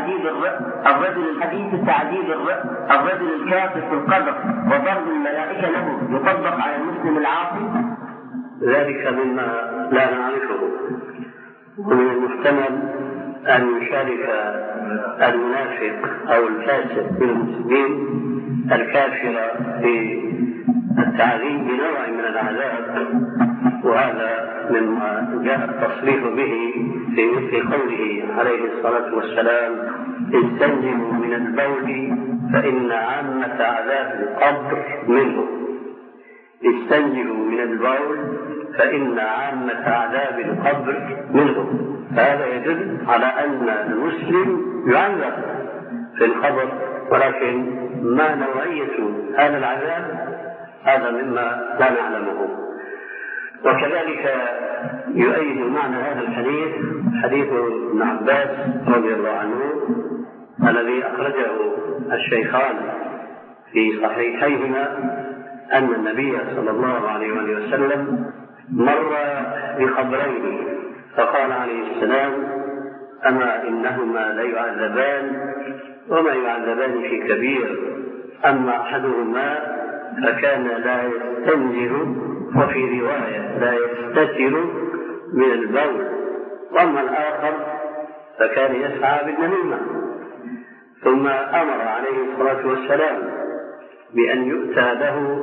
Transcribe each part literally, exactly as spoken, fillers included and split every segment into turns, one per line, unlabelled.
تعذيب الرجل الحديث تعذيب الرجل الكافر في القبر وضرب الملائكة له يطبق على المسلم العاصي؟
ذلك مما لا نعرفه، ومن المحتمل أن يشارك المنافق أو الفاسق من المسلمين الكافر في التعذيب بنوع من العذاب، وهذا مما جاء التصريح به في مثل قوله عليه الصلاة والسلام: استنزلوا من البول فإن عامة عذاب القبر منه. استنزلوا من البول فإن عامة عذاب القبر منه. فهذا يدل على أن المسلم يعذب في القبر، ولكن ما نوعية هذا العذاب هذا مما لا نعلمه. وكذلك يؤيد معنى هذا الحديث حديث ابن عباس رضي الله عنه الذي أخرجه الشيخان في صحيحيهما أن النبي صلى الله عليه وسلم مر بقبرين فقال عليه السلام: أما إنهما ليعذبان وما يعذبان في كبير، أما أحدهما فكان لا يستنزه، وفي رواية لا يستتر من البول، وأما الآخر فكان يسعى بالنميمة. ثم أمر عليه الصلاة والسلام بأن يؤتى له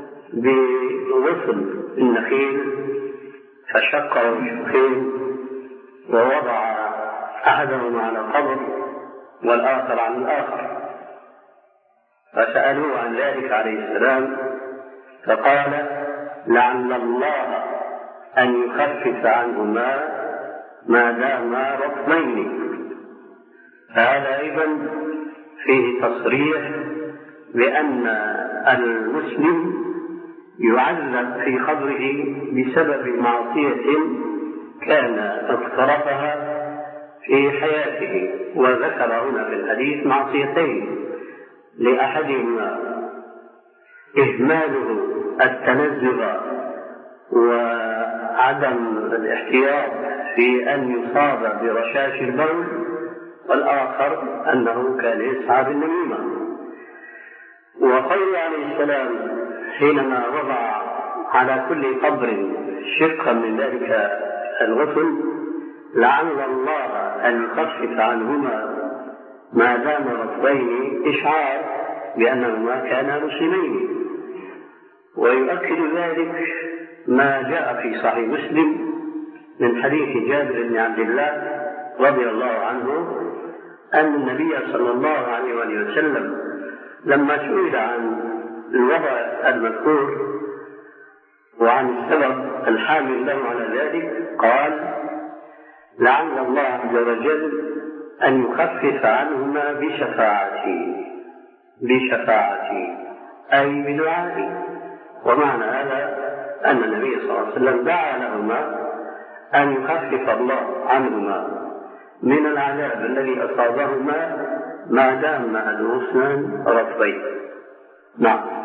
بغصن النخيل، فشقه شقين ووضع أحدهما على قبر والآخر على الآخر، فسألوه عن ذلك عليه السلام فقال: لعل الله أن يخفف عنهما ما داما رطبين. فهذا أيضا فيه تصريح بأن المسلم يعذب في قبره بسبب معصية كان اقترفها في حياته. وذكر هنا في الحديث معصيتين: لأحدهما إهماله التنزه وعدم الاحتياط في أن يصاب برشاش البول، والآخر أنه كان يسعى بالنميمة. وقال عليه السلام حينما وضع على كل قبر شقا من ذلك الغسل: لعل الله أن يخفف عنهما ما دام رطبين، إشعار بأنهما كانا مسلمين. ويؤكد ذلك ما جاء في صحيح مسلم من حديث جابر بن عبد الله رضي الله عنه أن النبي صلى الله عليه وسلم لما سئل عن الوضع المذكور وعن السبب الحامل له على ذلك قال: لعل الله عز وجل أن يخفف عنهما بشفاعتي بشفاعتي أي بدعائي. ومعنى هذا أن النبي صلى الله عليه وسلم دعا لهما أن يخفف الله عنهما من العذاب الذي أصابهما ما دام الغصنان رطبين. نعم.